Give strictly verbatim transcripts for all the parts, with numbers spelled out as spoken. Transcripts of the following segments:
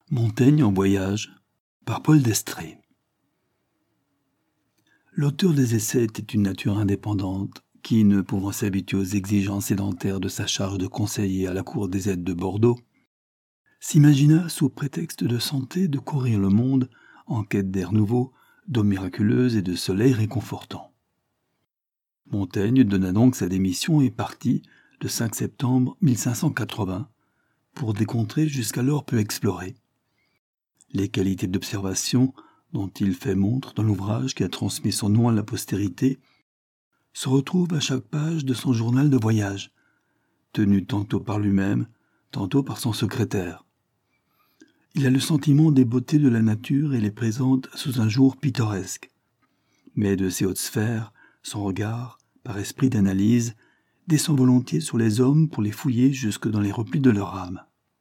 Montaigne en voyage, par Paul d'Estrée. L'auteur des essais était une nature indépendante, qui, ne pouvant s'habituer aux exigences sédentaires de sa charge de conseiller à la cour des aides de Bordeaux, s'imagina, sous prétexte de santé, de courir le monde en quête d'air nouveau, d'eau miraculeuse et de soleil réconfortant. Montaigne donna donc sa démission et partit, le cinq septembre mille cinq cent quatre-vingts, pour des contrées jusqu'alors peu explorées. Les qualités d'observation dont il fait montre dans l'ouvrage qui a transmis son nom à la postérité se retrouvent à chaque page de son journal de voyage, tenu tantôt par lui-même, tantôt par son secrétaire. Il a le sentiment des beautés de la nature et les présente sous un jour pittoresque. Mais de ces hautes sphères, son regard, par esprit d'analyse, descend volontiers sur les hommes pour les fouiller jusque dans les replis de leur âme.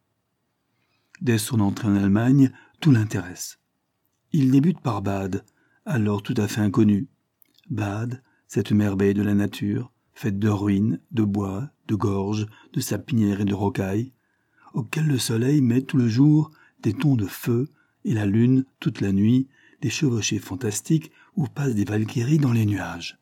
Dès son entrée en Allemagne, tout l'intéresse. Il débute par Bade, alors tout à fait inconnu. Bade, cette merveille de la nature, faite de ruines, de bois, de gorges, de sapinières et de rocailles, auquel le soleil met tout le jour des tons de feu et la lune, toute la nuit, des chevauchées fantastiques où passent des valkyries dans les nuages.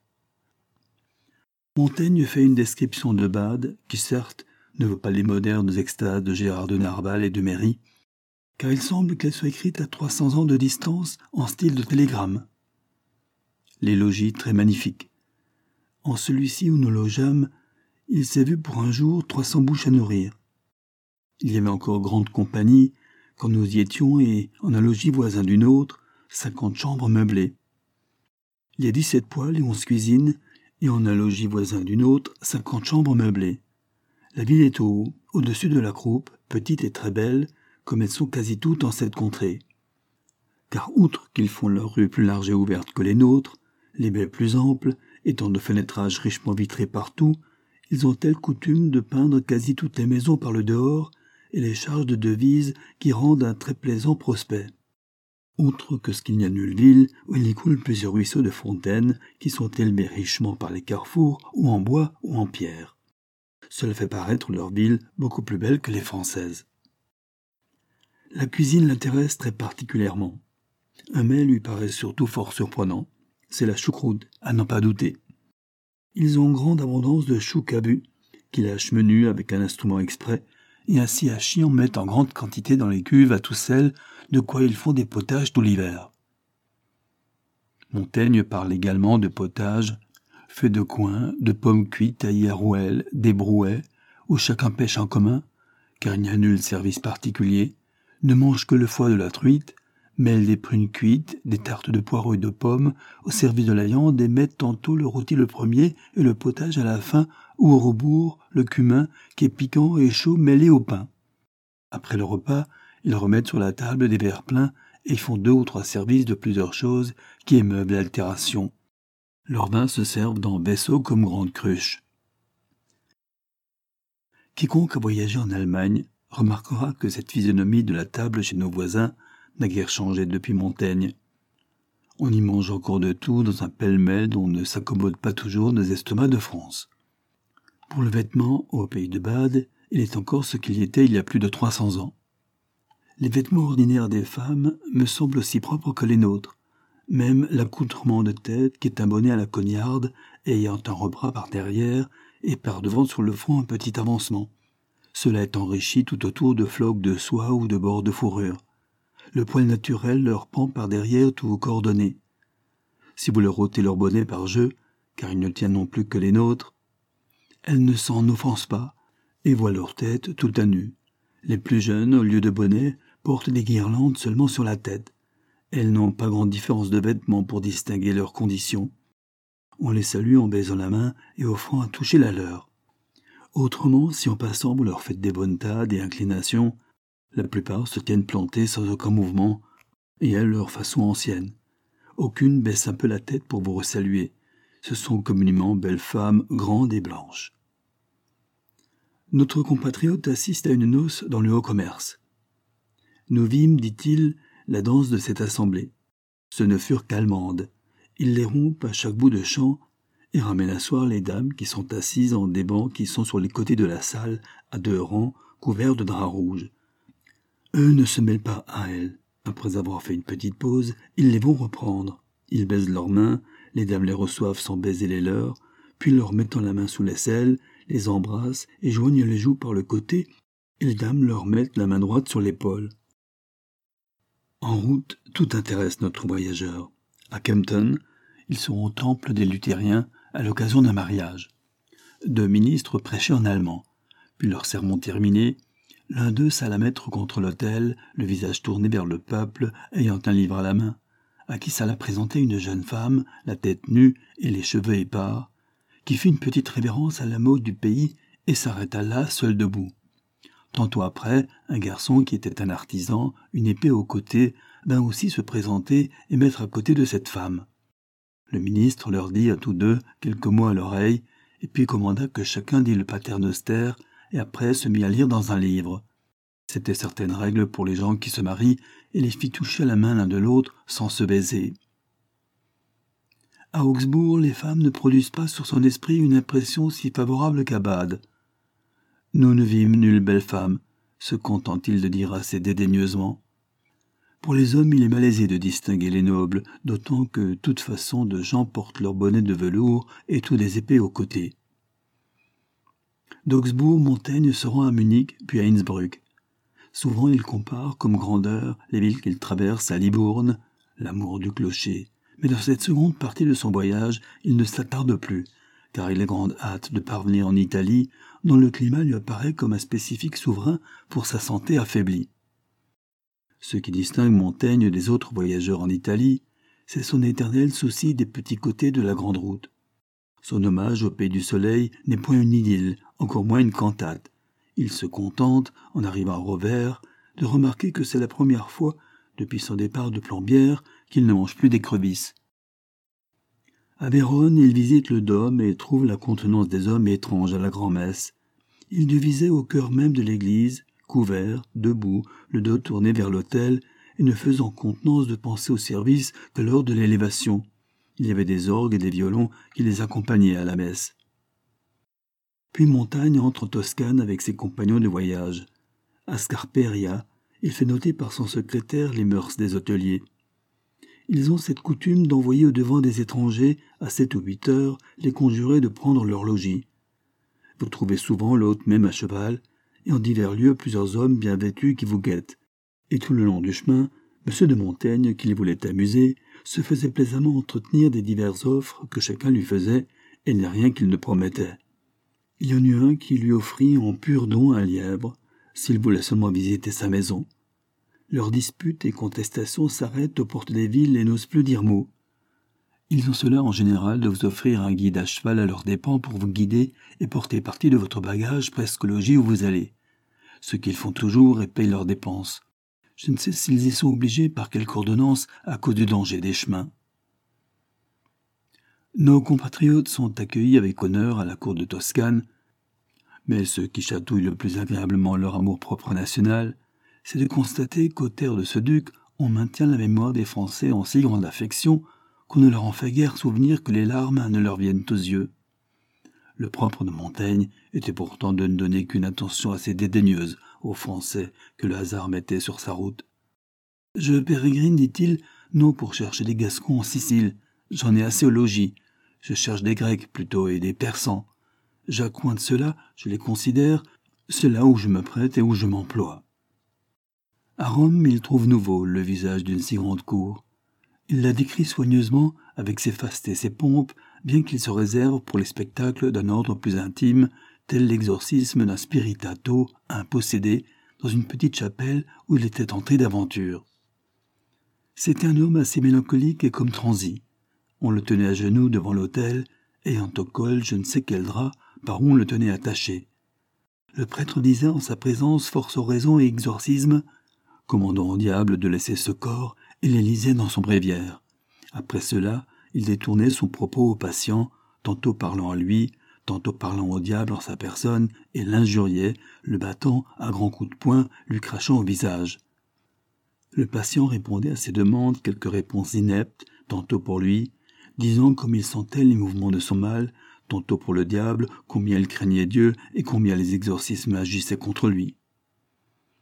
Montaigne fait une description de Bade qui, certes, ne vaut pas les modernes extases de Gérard de Nerval et de Méry, car il semble qu'elle soit écrite à trois cents ans de distance en style de télégramme. Les logis très magnifiques. En celui-ci où nous logeâmes, il s'est vu pour un jour trois cents bouches à nourrir. Il y avait encore grande compagnie quand nous y étions et, en un logis voisin d'une autre, cinquante chambres meublées. Il y a dix-sept poêles et onze cuisines, et en un logis voisin d'une autre, cinquante chambres meublées. La ville est au haut, au-dessus de la croupe, petite et très belle, comme elles sont quasi toutes en cette contrée. Car outre qu'ils font leurs rues plus larges et ouvertes que les nôtres, les baies plus amples, étant de fenêtrages richement vitrés partout, ils ont telle coutume de peindre quasi toutes les maisons par le dehors et les charges de devises qui rendent un très plaisant prospect. Outre que ce qu'il n'y a nulle ville où il y coule plusieurs ruisseaux de fontaines qui sont élevés richement par les carrefours ou en bois ou en pierre. Cela fait paraître leur ville beaucoup plus belle que les françaises. La cuisine l'intéresse très particulièrement. Un mets lui paraît surtout fort surprenant, c'est la choucroute, à n'en pas douter. Ils ont grande abondance de choux cabus, qu'ils hachent menus avec un instrument exprès, et ainsi hachis en mettent en grande quantité dans les cuves à tout sel, de quoi ils font des potages tout l'hiver. Montaigne parle également de potages faits de coings, de pommes cuites taillées à rouelles, des brouets, où chacun pêche en commun, car il n'y a nul service particulier, ne mange que le foie de la truite, mêle des prunes cuites, des tartes de poireaux et de pommes, au service de la viande et met tantôt le rôti le premier et le potage à la fin, ou au rebours, le cumin, qui est piquant et chaud mêlé au pain. Après le repas, ils remettent sur la table des verres pleins et font deux ou trois services de plusieurs choses qui émeuvent l'altération. Leurs vins se servent dans vaisseaux comme grandes cruches. Quiconque a voyagé en Allemagne remarquera que cette physionomie de la table chez nos voisins n'a guère changé depuis Montaigne. On y mange encore de tout dans un pêle-mêle dont ne s'accommodent pas toujours nos estomacs de France. Pour le vêtement, au pays de Bade, il est encore ce qu'il y était il y a plus de trois cents ans. Les vêtements ordinaires des femmes me semblent aussi propres que les nôtres, même l'accoutrement de tête qui est un bonnet à la cognarde, ayant un rebras par derrière et par devant sur le front un petit avancement. Cela est enrichi tout autour de flocs de soie ou de bords de fourrure. Le poil naturel leur pend par derrière tout coordonné. Si vous leur ôtez leur bonnet par jeu, car ils ne tiennent non plus que les nôtres, elles ne s'en offensent pas et voient leur tête tout à nu. Les plus jeunes, au lieu de bonnet, portent des guirlandes seulement sur la tête. Elles n'ont pas grande différence de vêtements pour distinguer leurs conditions. On les salue en baisant la main et offrant à toucher la leur. Autrement, si en passant vous leur faites des bonnes tas, des inclinations, la plupart se tiennent plantés sans aucun mouvement, et à leur façon ancienne. Aucune baisse un peu la tête pour vous resaluer. Ce sont communément belles femmes, grandes et blanches. Notre compatriote assiste à une noce dans le haut commerce. Nous vîmes, dit-il, la danse de cette assemblée. Ce ne furent qu'Allemandes. Ils les rompent à chaque bout de champ et ramènent à soir les dames qui sont assises en des bancs qui sont sur les côtés de la salle, à deux rangs, couverts de draps rouges. Eux ne se mêlent pas à elle. Après avoir fait une petite pause, ils les vont reprendre. Ils baisent leurs mains, les dames les reçoivent sans baiser les leurs, puis leur mettant la main sous l'aisselle, les embrassent et joignent les joues par le côté, et les dames leur mettent la main droite sur l'épaule. En route, tout intéresse notre voyageur. À Kempton, ils seront au temple des luthériens à l'occasion d'un mariage. Deux ministres prêchaient en allemand. Puis leur sermon terminé, l'un d'eux s'alla mettre contre l'autel, le visage tourné vers le peuple, ayant un livre à la main, à qui s'alla présenter une jeune femme, la tête nue et les cheveux épars, qui fit une petite révérence à la mode du pays et s'arrêta là, seul debout. Tantôt après, un garçon qui était un artisan, une épée au côté, vint aussi se présenter et mettre à côté de cette femme. Le ministre leur dit à tous deux quelques mots à l'oreille, et puis commanda que chacun dit le paternoster, et après se mit à lire dans un livre. C'étaient certaines règles pour les gens qui se marient, et les fit toucher la main l'un de l'autre sans se baiser. À Augsbourg, les femmes ne produisent pas sur son esprit une impression si favorable qu'à Bade. Nous ne vîmes nulle belle femme, se content-il de dire assez dédaigneusement. Pour les hommes, il est malaisé de distinguer les nobles, d'autant que toute façon de gens portent leurs bonnets de velours et tous des épées aux côtés. D'Augsbourg, Montaigne se rend à Munich, puis à Innsbruck. Souvent, il compare, comme grandeur, les villes qu'il traverse à Libourne, l'amour du clocher. Mais dans cette seconde partie de son voyage, il ne s'attarde plus, car il a grande hâte de parvenir en Italie, dont le climat lui apparaît comme un spécifique souverain pour sa santé affaiblie. Ce qui distingue Montaigne des autres voyageurs en Italie, c'est son éternel souci des petits côtés de la grande route. Son hommage au pays du soleil n'est point une idylle, encore moins une cantate. Il se contente, en arrivant à Rovère, de remarquer que c'est la première fois, depuis son départ de Plombières, qu'il ne mange plus d'écrevisses. À Vérone, il visite le dôme et trouve la contenance des hommes étrange à la grand-messe. Il devisait au cœur même de l'église, couvert, debout, le dos tourné vers l'autel, et ne faisant contenance de penser au service que lors de l'élévation. Il y avait des orgues et des violons qui les accompagnaient à la messe. Puis Montaigne entre en Toscane avec ses compagnons de voyage. À Scarperia, il fait noter par son secrétaire les mœurs des hôteliers. Ils ont cette coutume d'envoyer au-devant des étrangers, à sept ou huit heures, les conjurer de prendre leur logis. Vous trouvez souvent l'hôte même à cheval, et en divers lieux plusieurs hommes bien vêtus qui vous guettent. Et tout le long du chemin, M. de Montaigne, qui les voulait amuser, se faisait plaisamment entretenir des diverses offres que chacun lui faisait, et il n'y a rien qu'il ne promettait. Il y en eut un qui lui offrit en pur don un lièvre, s'il voulait seulement visiter sa maison. Leurs disputes et contestations s'arrêtent aux portes des villes et n'osent plus dire mot. Ils ont cela en général de vous offrir un guide à cheval à leurs dépens pour vous guider et porter partie de votre bagage presque au logis où vous allez. Ce qu'ils font toujours et payent leurs dépenses. Je ne sais s'ils y sont obligés par quelque ordonnance à cause du danger des chemins. Nos compatriotes sont accueillis avec honneur à la cour de Toscane, mais ce qui chatouille le plus agréablement leur amour-propre national, c'est de constater qu'aux terres de ce duc, on maintient la mémoire des Français en si grande affection qu'on ne leur en fait guère souvenir que les larmes ne leur viennent aux yeux. Le propre de Montaigne était pourtant de ne donner qu'une attention assez dédaigneuse aux Français que le hasard mettait sur sa route. « Je pérégrine, dit-il, non pour chercher des Gascons en Sicile, j'en ai assez au logis, je cherche des Grecs plutôt et des Persans. J'accoins de cela, je les considère, c'est là où je me prête et où je m'emploie. » À Rome, il trouve nouveau le visage d'une si grande cour. Il la décrit soigneusement avec ses fastes et ses pompes, bien qu'il se réserve pour les spectacles d'un ordre plus intime, tel l'exorcisme d'un spiritato impossédé dans une petite chapelle où il était entré d'aventure. C'était un homme assez mélancolique et comme transi. On le tenait à genoux devant l'autel, ayant au col je ne sais quel drap par où on le tenait attaché. Le prêtre disait en sa présence force oraison et exorcisme, commandant au diable de laisser ce corps, et les lisait dans son bréviaire. Après cela, il détournait son propos au patient, tantôt parlant à lui, tantôt parlant au diable en sa personne, et l'injuriait, le battant à grands coups de poing, lui crachant au visage. Le patient répondait à ses demandes quelques réponses ineptes, tantôt pour lui, disant comme il sentait les mouvements de son mal, tantôt pour le diable, combien il craignait Dieu et combien les exorcismes agissaient contre lui.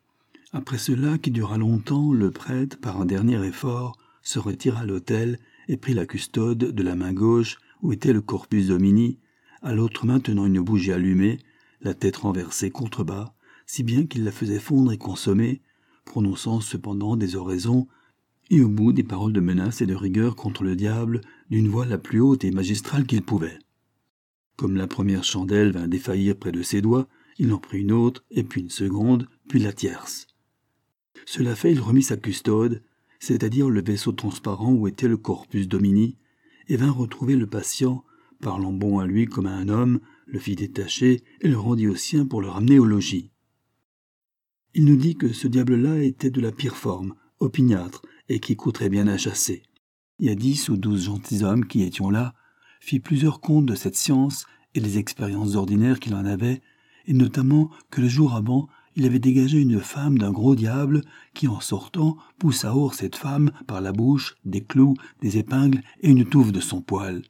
Après cela, qui dura longtemps, le prêtre, par un dernier effort, se retira à l'autel et prit la custode de la main gauche où était le Corpus Domini, à l'autre main tenant une bougie allumée, la tête renversée contrebas, si bien qu'il la faisait fondre et consommer, prononçant cependant des oraisons, et au bout des paroles de menace et de rigueur contre le diable, d'une voix la plus haute et magistrale qu'il pouvait. Comme la première chandelle vint défaillir près de ses doigts, il en prit une autre, et puis une seconde, puis la tierce. Cela fait, il remit sa custode, c'est-à-dire le vaisseau transparent où était le Corpus Domini, et vint retrouver le patient, parlant bon à lui comme à un homme, le fit détacher et le rendit au sien pour le ramener au logis. Il nous dit que ce diable-là était de la pire forme, opiniâtre, et qui coûterait bien à chasser. Il y a dix ou douze gentilshommes qui étions là, fit plusieurs comptes de cette science et des expériences ordinaires qu'il en avait, et notamment que le jour avant, il avait dégagé une femme d'un gros diable qui, en sortant, poussa hors cette femme par la bouche, des clous, des épingles et une touffe de son poil.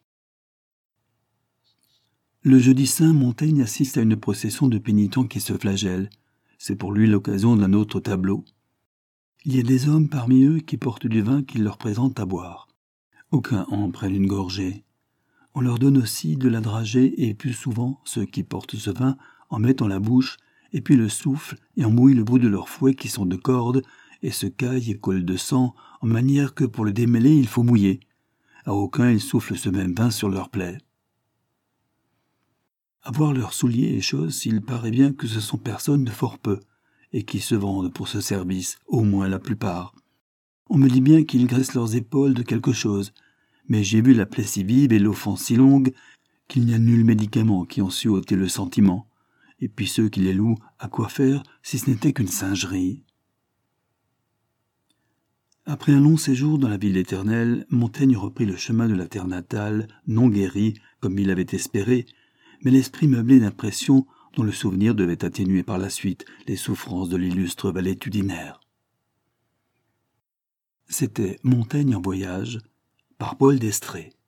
Le jeudi saint, Montaigne assiste à une procession de pénitents qui se flagellent. C'est pour lui l'occasion d'un autre tableau. Il y a des hommes parmi eux qui portent du vin qu'ils leur présentent à boire. Aucun en prennent une gorgée. On leur donne aussi de la dragée et plus souvent, ceux qui portent ce vin en mettent dans la bouche et puis le soufflent et en mouillent le bout de leurs fouets qui sont de corde et se caillent et collent de sang en manière que pour le démêler il faut mouiller. À aucun ils soufflent ce même vin sur leurs plaies. À voir leurs souliers et choses, il paraît bien que ce sont personnes de fort peu et qui se vendent pour ce service, au moins la plupart. On me dit bien qu'ils graissent leurs épaules de quelque chose, mais j'ai vu la plaie si vive et l'offense si longue qu'il n'y a nul médicament qui en sût ôter le sentiment. Et puis ceux qui les louent, à quoi faire si ce n'était qu'une singerie? Après un long séjour dans la ville éternelle, Montaigne reprit le chemin de la terre natale, non guéri, comme il avait espéré, mais l'esprit meublé d'impressions dont le souvenir devait atténuer par la suite les souffrances de l'illustre valétudinaire. C'était Montaigne en voyage, par Paul Destrée.